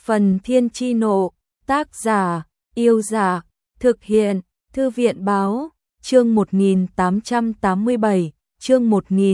Phần Thiên Chi Nộ, tác giả, Yêu Dạ, thực hiện, Thư viện Báo, chương 1887, chương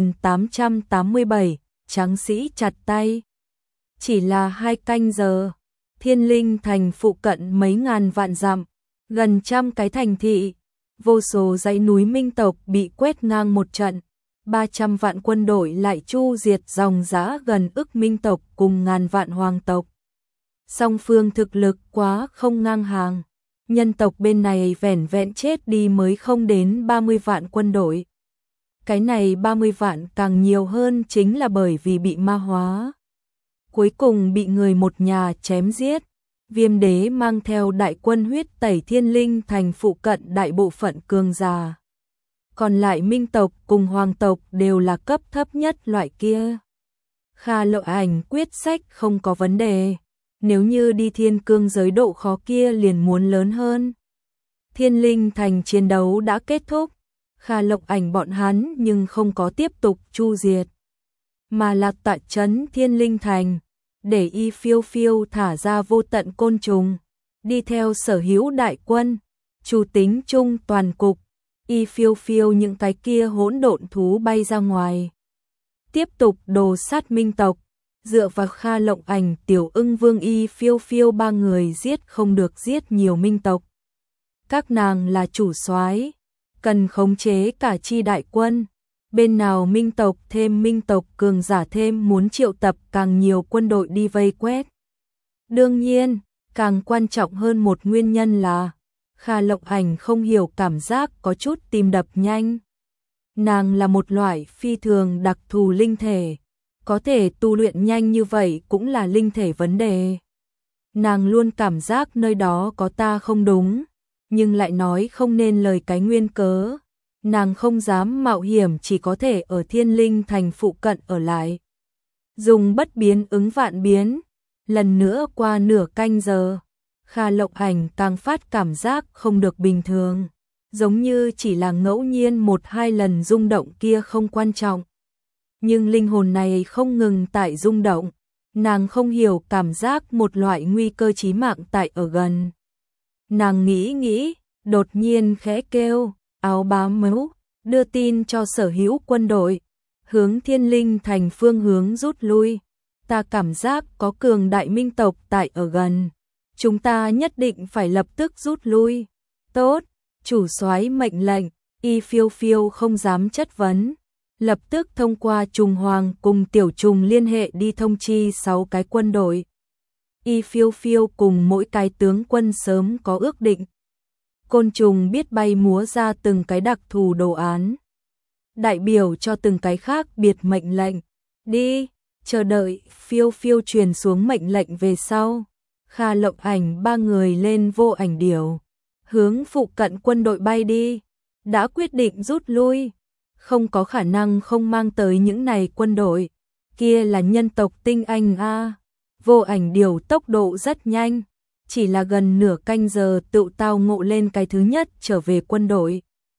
1887, tráng sĩ chặt tay. Chỉ là 2 canh giờ, Thiên Linh Thành phụ cận mấy ngàn vạn dặm, gần trăm cái thành thị, vô số dãy núi minh tộc bị quét ngang một trận, 300 vạn quân đội lại chu diệt dòng dã gần ức minh tộc cùng ngàn vạn hoàng tộc. Song phương thực lực quá không ngang hàng, nhân tộc bên này vẻn vẹn chết đi mới không đến 30 vạn quân đội. Cái này 30 vạn càng nhiều hơn chính là bởi vì bị ma hóa. Cuối cùng bị người một nhà chém giết, Viêm Đế mang theo đại quân huyết tẩy Thiên Linh Thành phụ cận đại bộ phận cường giả. Còn lại minh tộc cùng hoàng tộc đều là cấp thấp nhất loại kia. Kha Lộ Ảnh quyết sách không có vấn đề. Nếu như đi thiên cương giới độ khó kia liền muốn lớn hơn. Thiên Linh Thành chiến đấu đã kết thúc, Kha Lộc Ảnh bọn hắn nhưng không có tiếp tục chu diệt, mà là tại trấn Thiên Linh Thành, để Y Phiêu Phiêu thả ra vô tận côn trùng, đi theo Sở Hữu đại quân, chủ tính chung toàn cục, Y Phiêu Phiêu những cái kia hỗn độn thú bay ra ngoài. Tiếp tục đồ sát minh tộc. Dựa vào Kha Lộng Ảnh, Tiểu Ưng Vương, Y Phiêu Phiêu 3 người giết không được giết nhiều minh tộc. Các nàng là chủ soái, cần khống chế cả chi đại quân. Bên nào minh tộc cường giả thêm muốn triệu tập càng nhiều quân đội đi vây quét. Đương nhiên, càng quan trọng hơn một nguyên nhân là Kha Lộng Ảnh không hiểu cảm giác có chút tim đập nhanh. Nàng là một loại phi thường đặc thù linh thể. Có thể tu luyện nhanh như vậy cũng là linh thể vấn đề. Nàng luôn cảm giác nơi đó có ta không đúng, nhưng lại nói không nên lời cái nguyên cớ. Nàng không dám mạo hiểm, chỉ có thể ở Thiên Linh Thành phụ cận ở lại. Dùng bất biến ứng vạn biến. Lần nữa qua nửa canh giờ, Kha Lộng Ảnh càng phát cảm giác không được bình thường. Giống như chỉ là ngẫu nhiên 1-2 lần rung động kia không quan trọng. Nhưng linh hồn này không ngừng tại rung động, nàng không hiểu cảm giác một loại nguy cơ chí mạng tại ở gần. Nàng nghĩ, đột nhiên khẽ kêu, áo bám mếu, đưa tin cho Sở Hữu quân đội, hướng Thiên Linh Thành phương hướng rút lui. Ta cảm giác có cường đại minh tộc tại ở gần, chúng ta nhất định phải lập tức rút lui. Tốt, chủ soái mệnh lệnh, Y Phiêu Phiêu không dám chất vấn. Lập tức thông qua trùng hoàng cùng tiểu trùng liên hệ đi thông chi 6 cái quân đội. Y Phiêu Phiêu cùng mỗi cái tướng quân sớm có ước định. Côn trùng biết bay múa ra từng cái đặc thù đồ án, đại biểu cho từng cái khác biệt mệnh lệnh. Đi, chờ đợi Phiêu Phiêu truyền xuống mệnh lệnh về sau. Kha Lộng Ảnh 3 người lên vô ảnh điểu, hướng phụ cận quân đội bay đi. Đã quyết định rút lui, không có khả năng không mang tới những này quân đội, kia là nhân tộc tinh anh a. Vô ảnh điểu tốc độ rất nhanh, chỉ là gần nửa canh giờ tự tao ngộ lên cái thứ nhất trở về quân đội.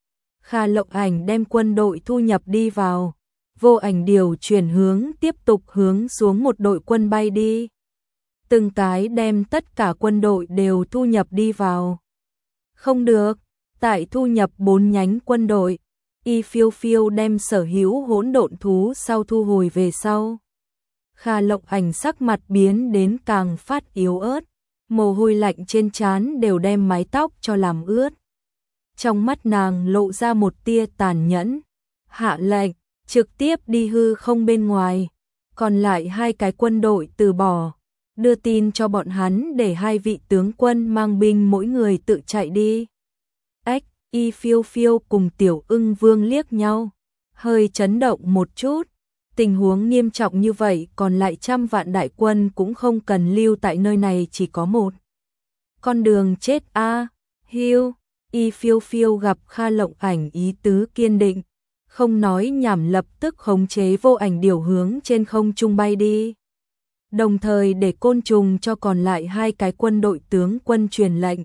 Kha Lộng Ảnh đem quân đội thu nhập đi vào, vô ảnh điểu chuyển hướng tiếp tục hướng xuống một đội quân bay đi. Từng cái đem tất cả quân đội đều thu nhập đi vào. Không được, tại thu nhập 4 nhánh quân đội. Y Phiêu Phiêu đem Sở Hữu hỗn độn thú sau thu hồi về sau. Kha Lộng Ảnh sắc mặt biến đến càng phát yếu ớt, mồ hôi lạnh trên trán đều đem mái tóc cho làm ướt. Trong mắt nàng lộ ra một tia tàn nhẫn, hạ lệnh, trực tiếp đi hư không bên ngoài, còn lại 2 cái quân đội từ bỏ, đưa tin cho bọn hắn để 2 vị tướng quân mang binh mỗi người tự chạy đi. Ếch! Y Phiêu Phiêu cùng Tiểu Ưng Vương liếc nhau, hơi chấn động một chút. Tình huống nghiêm trọng như vậy, còn lại trăm vạn đại quân cũng không cần lưu tại nơi này, chỉ có một con đường chết a. Hiu, Y Phiêu Phiêu gặp Kha Lộng Ảnh ý tứ kiên định, không nói nhảm lập tức khống chế vô ảnh điểu hướng trên không trung bay đi. Đồng thời để côn trùng cho còn lại 2 cái quân đội tướng quân truyền lệnh,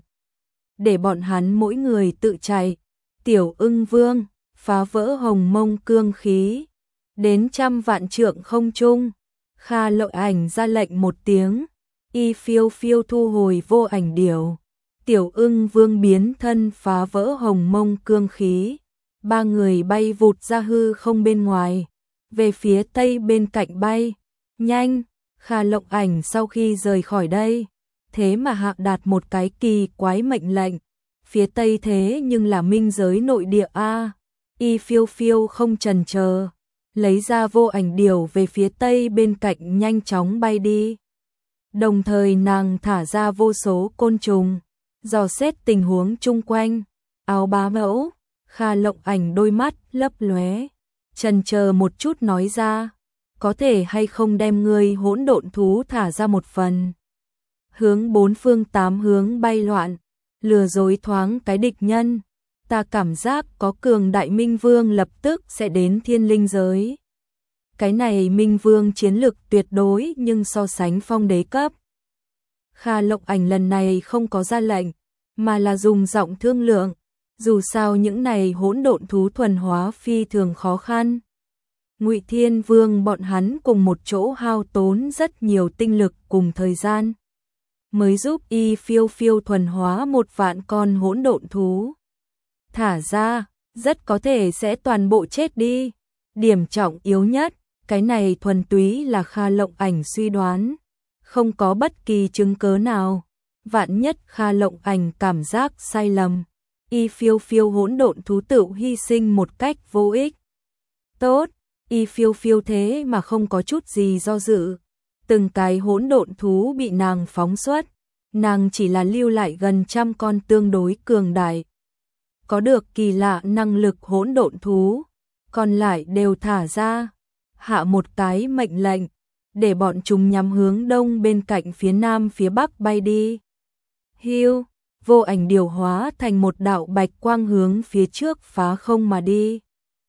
để bọn hắn mỗi người tự chạy. Tiểu Ưng Vương phá vỡ hồng mông cương khí, đến trăm vạn trượng không trung. Kha Lộng Ảnh ra lệnh một tiếng, Y phiêu phiêu thu hồi vô ảnh điểu. Tiểu Ưng Vương biến thân phá vỡ hồng mông cương khí. Ba người bay vụt ra hư không bên ngoài, về phía tây bên cạnh bay. Nhanh, Kha Lộng Ảnh sau khi rời khỏi đây, thế mà hạ đạt một cái kỳ quái mệnh lệnh. Phía tây thế nhưng là minh giới nội địa a. Y phiêu phiêu không chần chờ, lấy ra vô ảnh điểu về phía tây bên cạnh nhanh chóng bay đi. Đồng thời nàng thả ra vô số côn trùng, dò xét tình huống chung quanh. Áo bá mẫu, Kha Lộng Ảnh đôi mắt lấp lóe, chần chờ một chút nói ra, có thể hay không đem ngươi hỗn độn thú thả ra một phần. Hướng bốn phương tám hướng bay loạn, lừa dối thoáng cái địch nhân. Ta cảm giác có cường đại minh vương lập tức sẽ đến thiên linh giới. Cái này minh vương chiến lực tuyệt đối nhưng so sánh phong đế cấp. Kha Lộng Ảnh lần này không có ra lệnh, mà là dùng giọng thương lượng. Dù sao những này hỗn độn thú thuần hóa phi thường khó khăn. Ngụy Thiên Vương bọn hắn cùng một chỗ hao tốn rất nhiều tinh lực cùng thời gian, mới giúp Y phiêu phiêu thuần hóa 1.000 con hỗn độn thú. Thả ra, rất có thể sẽ toàn bộ chết đi. Điểm trọng yếu nhất, cái này thuần túy là Kha Lộng Ảnh suy đoán, không có bất kỳ chứng cớ nào. Vạn nhất Kha Lộng Ảnh cảm giác sai lầm, Y phiêu phiêu hỗn độn thú tự hy sinh một cách vô ích. Tốt, Y phiêu phiêu thế mà không có chút gì do dự. Từng cái hỗn độn thú bị nàng phóng xuất, nàng chỉ là lưu lại gần 100 con tương đối cường đại, có được kỳ lạ năng lực hỗn độn thú, còn lại đều thả ra. Hạ một cái mệnh lệnh, để bọn chúng nhắm hướng đông bên cạnh phía nam phía bắc bay đi. Hiu, vô ảnh điều hóa thành một đạo bạch quang hướng phía trước phá không mà đi.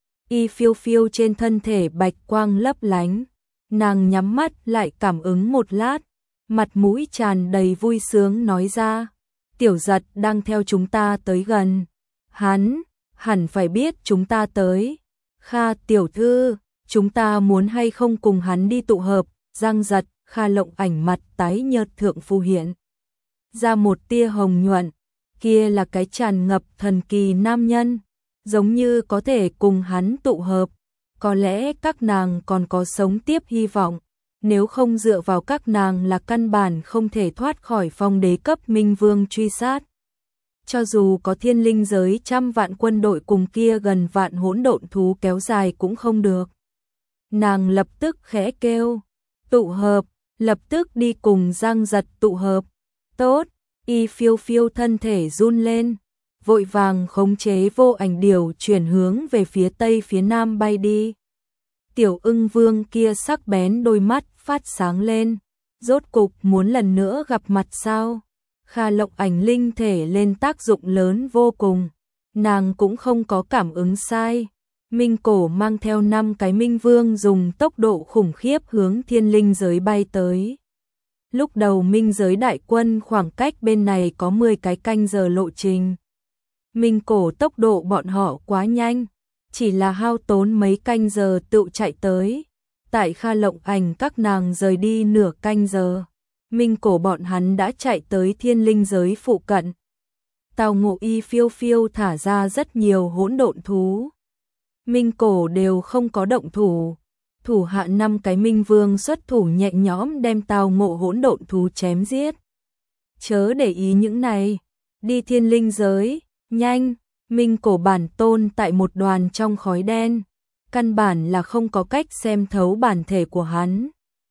Y phiêu phiêu trên thân thể bạch quang lấp lánh, nàng nhắm mắt lại cảm ứng một lát, mặt mũi tràn đầy vui sướng nói ra, Tiểu Giật đang theo chúng ta tới gần. Hắn, hẳn phải biết chúng ta tới. Kha tiểu thư, chúng ta muốn hay không cùng hắn đi tụ hợp. Giang Giật, Kha Lộng Ảnh mặt tái nhợt thượng phù hiện ra một tia hồng nhuận, kia là cái tràn ngập thần kỳ nam nhân, giống như có thể cùng hắn tụ hợp. Có lẽ các nàng còn có sống tiếp hy vọng, nếu không dựa vào các nàng là căn bản không thể thoát khỏi phong đế cấp minh vương truy sát. Cho dù có thiên linh giới 100 vạn quân đội cùng kia gần vạn hỗn độn thú kéo dài cũng không được. Nàng lập tức khẽ kêu, tụ hợp, lập tức đi cùng Giang Giật tụ hợp. Tốt, Y phiêu phiêu thân thể run lên, vội vàng khống chế vô ảnh điểu chuyển hướng về phía tây phía nam bay đi. Tiểu Ưng Vương kia sắc bén đôi mắt phát sáng lên, rốt cục muốn lần nữa gặp mặt sao? Kha Lộng Ảnh linh thể lên tác dụng lớn vô cùng, nàng cũng không có cảm ứng sai. Minh Cổ mang theo 5 cái minh vương dùng tốc độ khủng khiếp hướng thiên linh giới bay tới. Lúc đầu minh giới đại quân khoảng cách bên này có 10 cái canh giờ lộ trình. Minh Cổ tốc độ bọn họ quá nhanh, chỉ là hao tốn mấy canh giờ tự chạy tới. Tại Kha Lộng Ảnh các nàng rời đi nửa canh giờ, Minh Cổ bọn hắn đã chạy tới thiên linh giới phụ cận. Tào Ngộ Y phiêu phiêu thả ra rất nhiều hỗn độn thú. Minh Cổ đều không có động thủ. Thủ hạ 5 cái minh vương xuất thủ nhẹ nhõm đem Tào Ngộ hỗn độn thú chém giết. Chớ để ý những này, đi thiên linh giới, nhanh. Minh Cổ bản tôn tại một đoàn trong khói đen, căn bản là không có cách xem thấu bản thể của hắn.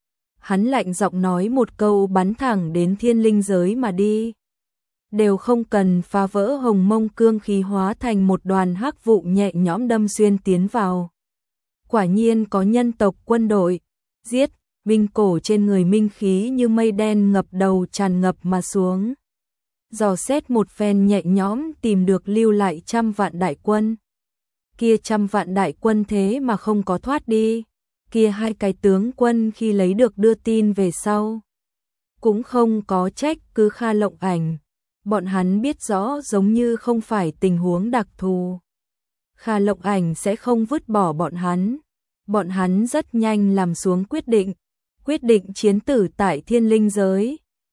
Hắn lạnh giọng nói một câu bắn thẳng đến thiên linh giới mà đi. Đều không cần phá vỡ hồng mông cương khí hóa thành một đoàn hắc vụ nhẹ nhõm đâm xuyên tiến vào. Quả nhiên có nhân tộc quân đội, giết, Minh Cổ trên người minh khí như mây đen ngập đầu tràn ngập mà xuống. Dò xét một phen nhẹ nhõm tìm được lưu lại 100 vạn đại quân. Kia 100 vạn đại quân thế mà không có thoát đi. Kia 2 cái tướng quân khi lấy được đưa tin về sau, cũng không có trách cứ Kha Lộng Ảnh. Bọn hắn biết rõ giống như không phải tình huống đặc thù, Kha Lộng Ảnh sẽ không vứt bỏ bọn hắn. Bọn hắn rất nhanh làm xuống quyết định chiến tử tại thiên linh giới.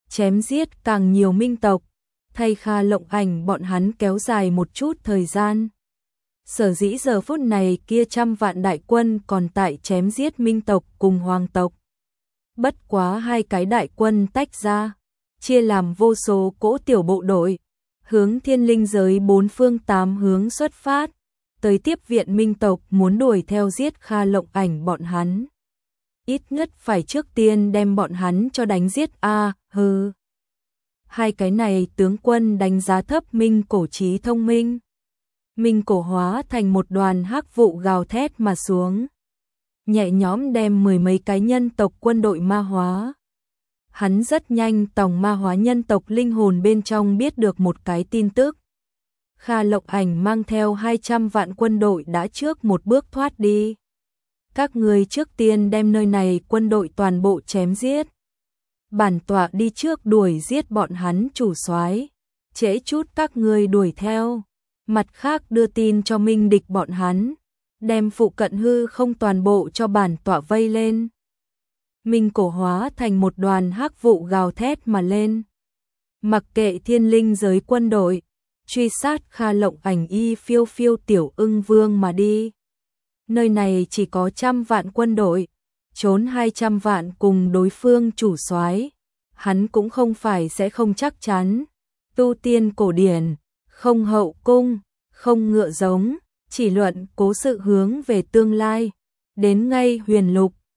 chém giết càng nhiều minh tộc, thay Kha Lộng Ảnh bọn hắn kéo dài một chút thời gian. Sở dĩ giờ phút này kia trăm vạn đại quân còn tại chém giết minh tộc cùng hoàng tộc. Bất quá hai cái đại quân tách ra, chia làm vô số cỗ tiểu bộ đội, hướng thiên linh giới bốn phương tám hướng xuất phát, tới tiếp viện minh tộc muốn đuổi theo giết Kha Lộng Ảnh bọn hắn. Ít nhất phải trước tiên đem bọn hắn cho đánh giết hừ. Hai cái này tướng quân đánh giá thấp Minh Cổ trí thông minh. Minh Cổ hóa thành một đoàn hắc vụ gào thét mà xuống, nhẹ nhõm đem mười mấy cái nhân tộc quân đội ma hóa. Hắn rất nhanh tòng ma hóa nhân tộc linh hồn bên trong biết được một cái tin tức. Kha Lộng Ảnh mang theo 200 vạn quân đội đã trước một bước thoát đi. Các người trước tiên đem nơi này quân đội toàn bộ chém giết. Bản tọa đi trước đuổi giết bọn hắn chủ soái, trễ chút các người đuổi theo. Mặt khác đưa tin cho minh địch bọn hắn, đem phụ cận hư không toàn bộ cho bản tọa vây lên. Minh Cổ hóa thành một đoàn hắc vụ gào thét mà lên. Mặc kệ thiên linh giới quân đội, truy sát Kha Lộng Ảnh y phiêu phiêu tiểu ưng vương mà đi. Nơi này chỉ có 100 vạn quân đội, trốn 200 vạn cùng đối phương chủ soái, hắn cũng không phải sẽ không chắc chắn. Tu tiên cổ điển, không hậu cung, không ngựa giống, chỉ luận cố sự hướng về tương lai. Đến ngay huyền lục,